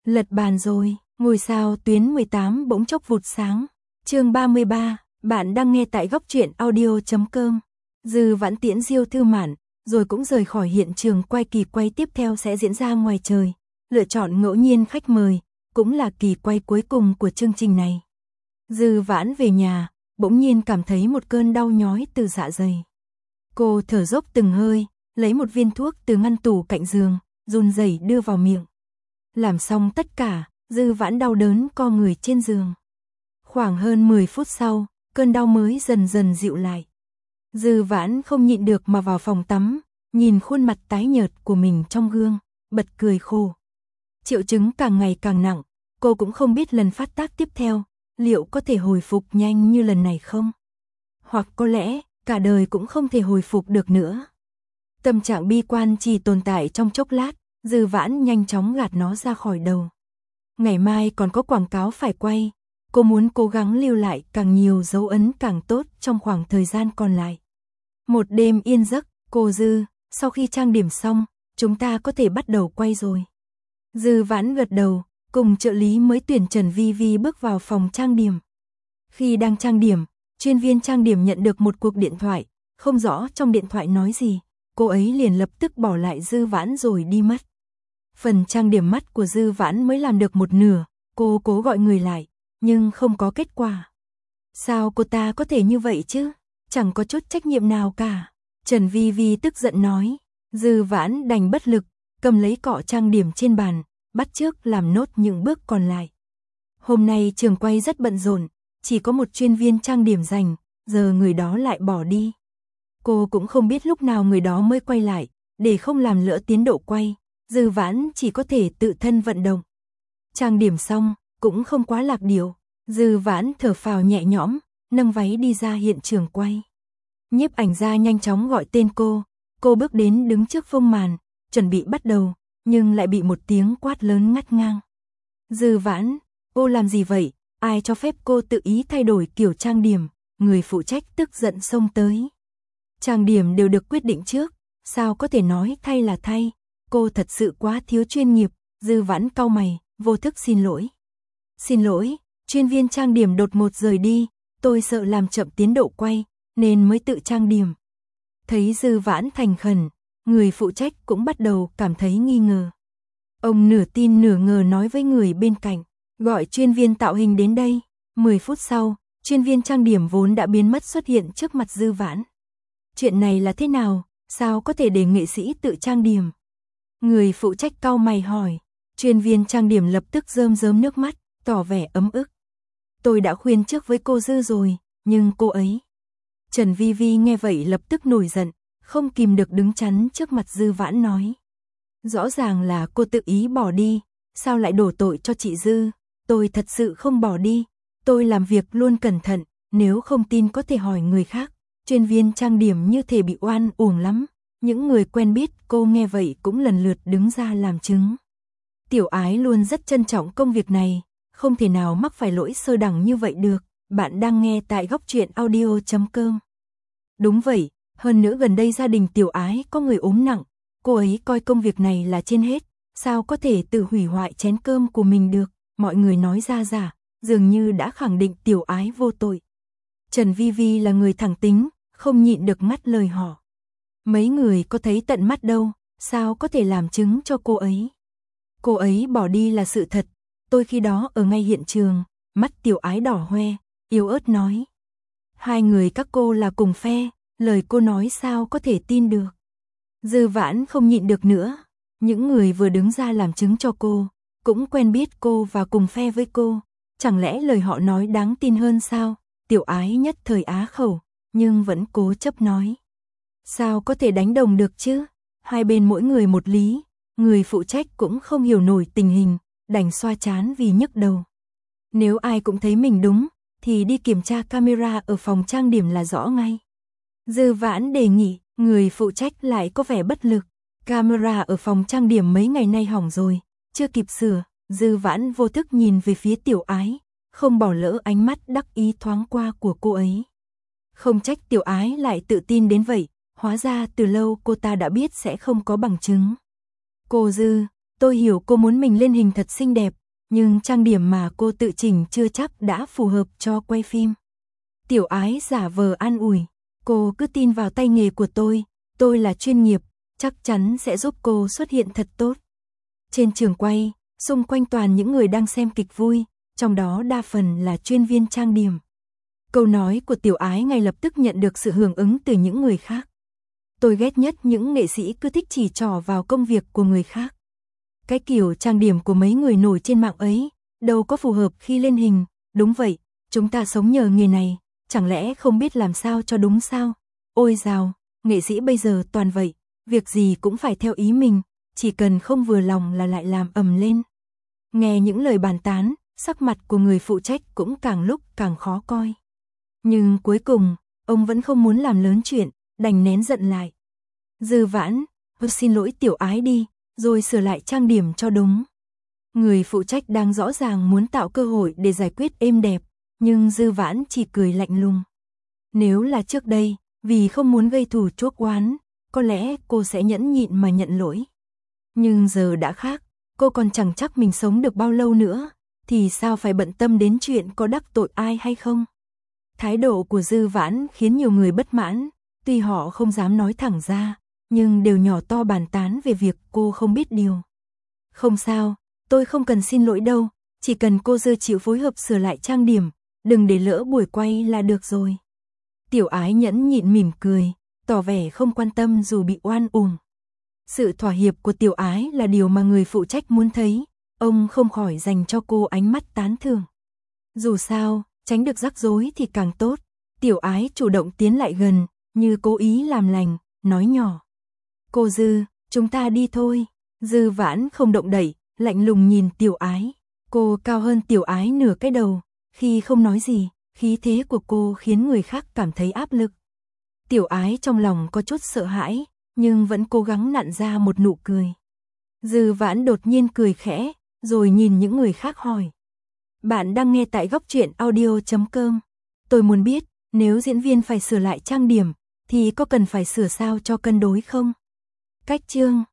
Lật bàn rồi, ngôi sao tuyến 18 bỗng chốc vụt sáng. Chương 33, bạn đang nghe tại góc truyện audio.com. Dư Vãn tiễn Diêu Thư Mạn, rồi cũng rời khỏi hiện trường quay. Kỳ quay tiếp theo sẽ diễn ra ngoài trời, lựa chọn ngẫu nhiên khách mời, cũng là kỳ quay cuối cùng của chương trình này. Dư Vãn về nhà, bỗng nhiên cảm thấy một cơn đau nhói từ dạ dày. Cô thở dốc từng hơi, lấy một viên thuốc từ ngăn tủ cạnh giường, run rẩy đưa vào miệng. Làm xong tất cả, Dư Vãn đau đớn co người trên giường. Khoảng hơn 10 phút sau, cơn đau mới dần dần dịu lại. Dư Vãn không nhịn được mà vào phòng tắm, nhìn khuôn mặt tái nhợt của mình trong gương, bật cười khổ. Triệu chứng càng ngày càng nặng, cô cũng không biết lần phát tác tiếp theo, liệu có thể hồi phục nhanh như lần này không? Hoặc có lẽ, cả đời cũng không thể hồi phục được nữa. Tâm trạng bi quan chỉ tồn tại trong chốc lát, Dư Vãn nhanh chóng gạt nó ra khỏi đầu. Ngày mai còn có quảng cáo phải quay, cô muốn cố gắng lưu lại càng nhiều dấu ấn càng tốt trong khoảng thời gian còn lại. Một đêm yên giấc, cô Dư, sau khi trang điểm xong, chúng ta có thể bắt đầu quay rồi. Dư Vãn gật đầu, cùng trợ lý mới tuyển Trần Vi Vi bước vào phòng trang điểm. Khi đang trang điểm, chuyên viên trang điểm nhận được một cuộc điện thoại, không rõ trong điện thoại nói gì, cô ấy liền lập tức bỏ lại Dư Vãn rồi đi mất. Phần trang điểm mắt của Dư Vãn mới làm được một nửa, cô cố gọi người lại, nhưng không có kết quả. Sao cô ta có thể như vậy chứ? Chẳng có chút trách nhiệm nào cả. Trần Vi Vi tức giận nói. Dư Vãn đành bất lực, cầm lấy cọ trang điểm trên bàn, bắt chước làm nốt những bước còn lại. Hôm nay trường quay rất bận rộn, chỉ có một chuyên viên trang điểm dành, giờ người đó lại bỏ đi. Cô cũng không biết lúc nào người đó mới quay lại, để không làm lỡ tiến độ quay, Dư Vãn chỉ có thể tự thân vận động. Trang điểm xong, cũng không quá lạc điệu, Dư Vãn thở phào nhẹ nhõm, nâng váy đi ra hiện trường quay. Nhiếp ảnh gia nhanh chóng gọi tên cô bước đến đứng trước phông màn, chuẩn bị bắt đầu, nhưng lại bị một tiếng quát lớn ngắt ngang. Dư Vãn, cô làm gì vậy? Ai cho phép cô tự ý thay đổi kiểu trang điểm? Người phụ trách tức giận xông tới. Trang điểm đều được quyết định trước, sao có thể nói thay là thay? Cô thật sự quá thiếu chuyên nghiệp. Dư Vãn cau mày, vô thức xin lỗi. Xin lỗi, chuyên viên trang điểm đột ngột rời đi, tôi sợ làm chậm tiến độ quay, nên mới tự trang điểm. Thấy Dư Vãn thành khẩn, người phụ trách cũng bắt đầu cảm thấy nghi ngờ. Ông nửa tin nửa ngờ nói với người bên cạnh, gọi chuyên viên tạo hình đến đây. 10 phút sau, chuyên viên trang điểm vốn đã biến mất xuất hiện trước mặt Dư Vãn. Chuyện này là thế nào? Sao có thể để nghệ sĩ tự trang điểm? Người phụ trách cau mày hỏi. Chuyên viên trang điểm lập tức rơm rớm nước mắt, tỏ vẻ ấm ức. Tôi đã khuyên trước với cô Dư rồi, nhưng cô ấy... Trần Vi Vi nghe vậy lập tức nổi giận, không kìm được đứng chắn trước mặt Dư Vãn nói. Rõ ràng là cô tự ý bỏ đi, sao lại đổ tội cho chị Dư? Tôi thật sự không bỏ đi, tôi làm việc luôn cẩn thận, nếu không tin có thể hỏi người khác. Chuyên viên trang điểm như thể bị oan uổng lắm. Những người quen biết cô nghe vậy cũng lần lượt đứng ra làm chứng. Tiểu Ái luôn rất trân trọng công việc này, không thể nào mắc phải lỗi sơ đẳng như vậy được. Bạn đang nghe tại góc truyện audio.com. Đúng vậy, hơn nữa gần đây gia đình Tiểu Ái có người ốm nặng, cô ấy coi công việc này là trên hết, sao có thể tự hủy hoại chén cơm của mình được. Mọi người nói ra giả, dường như đã khẳng định Tiểu Ái vô tội. Trần Vi Vi là người thẳng tính, không nhịn được ngắt lời họ. Mấy người có thấy tận mắt đâu, sao có thể làm chứng cho cô ấy? Cô ấy bỏ đi là sự thật, tôi khi đó ở ngay hiện trường. Mắt Tiểu Ái đỏ hoe, yếu ớt nói. Hai người các cô là cùng phe, lời cô nói sao có thể tin được? Dư Vãn không nhịn được nữa, những người vừa đứng ra làm chứng cho cô, cũng quen biết cô và cùng phe với cô, chẳng lẽ lời họ nói đáng tin hơn sao? Tiểu Ái nhất thời á khẩu, nhưng vẫn cố chấp nói. Sao có thể đánh đồng được chứ? Hai bên mỗi người một lý, người phụ trách cũng không hiểu nổi tình hình, đành xoa trán vì nhức đầu. Nếu ai cũng thấy mình đúng, thì đi kiểm tra camera ở phòng trang điểm là rõ ngay. Dư Vãn đề nghị, người phụ trách lại có vẻ bất lực. Camera ở phòng trang điểm mấy ngày nay hỏng rồi, chưa kịp sửa. Dư Vãn vô thức nhìn về phía Tiểu Ái, không bỏ lỡ ánh mắt đắc ý thoáng qua của cô ấy. Không trách Tiểu Ái lại tự tin đến vậy, hóa ra từ lâu cô ta đã biết sẽ không có bằng chứng. Cô Dư, Tôi hiểu cô muốn mình lên hình thật xinh đẹp, nhưng trang điểm mà cô tự chỉnh chưa chắc đã phù hợp cho quay phim. Tiểu Ái giả vờ an ủi, cô cứ tin vào tay nghề của tôi là chuyên nghiệp, chắc chắn sẽ giúp cô xuất hiện thật tốt. Trên trường quay, xung quanh toàn những người đang xem kịch vui, trong đó đa phần là chuyên viên trang điểm. Câu nói của Tiểu Ái ngay lập tức nhận được sự hưởng ứng từ những người khác. Tôi ghét nhất những nghệ sĩ cứ thích chỉ trỏ vào công việc của người khác. Cái kiểu trang điểm của mấy người nổi trên mạng ấy, đâu có phù hợp khi lên hình, đúng vậy, chúng ta sống nhờ nghề này, chẳng lẽ không biết làm sao cho đúng sao? Ôi dào, nghệ sĩ bây giờ toàn vậy, việc gì cũng phải theo ý mình, chỉ cần không vừa lòng là lại làm ầm lên. Nghe những lời bàn tán, sắc mặt của người phụ trách cũng càng lúc càng khó coi. Nhưng cuối cùng, ông vẫn không muốn làm lớn chuyện, đành nén giận lại. Dư Vãn, xin lỗi Tiểu Ái đi, rồi sửa lại trang điểm cho đúng. Người phụ trách đang rõ ràng muốn tạo cơ hội để giải quyết êm đẹp, nhưng Dư Vãn chỉ cười lạnh lùng. Nếu là trước đây, vì không muốn gây thù chuốc oán, có lẽ cô sẽ nhẫn nhịn mà nhận lỗi. Nhưng giờ đã khác, cô còn chẳng chắc mình sống được bao lâu nữa, thì sao phải bận tâm đến chuyện có đắc tội ai hay không. Thái độ của Dư Vãn khiến nhiều người bất mãn, tuy họ không dám nói thẳng ra, nhưng đều nhỏ to bàn tán về việc cô không biết điều. Không sao, tôi không cần xin lỗi đâu, chỉ cần cô Dư chịu phối hợp sửa lại trang điểm, đừng để lỡ buổi quay là được rồi. Tiểu Ái nhẫn nhịn mỉm cười, tỏ vẻ không quan tâm dù bị oan uổng. Sự thỏa hiệp của Tiểu Ái là điều mà người phụ trách muốn thấy, ông không khỏi dành cho cô ánh mắt tán thưởng. Dù sao, tránh được rắc rối thì càng tốt. Tiểu Ái chủ động tiến lại gần, như cố ý làm lành, nói nhỏ. Cô Dư, chúng ta đi thôi. Dư Vãn không động đậy, lạnh lùng nhìn Tiểu Ái. Cô cao hơn Tiểu Ái nửa cái đầu, khi không nói gì, khí thế của cô khiến người khác cảm thấy áp lực. Tiểu Ái trong lòng có chút sợ hãi, nhưng vẫn cố gắng nặn ra một nụ cười. Dư Vãn đột nhiên cười khẽ, rồi nhìn những người khác hỏi. Bạn đang nghe tại Góc Truyện Audio.com. Tôi muốn biết, nếu diễn viên phải sửa lại trang điểm, thì có cần phải sửa sao cho cân đối không? Cách chương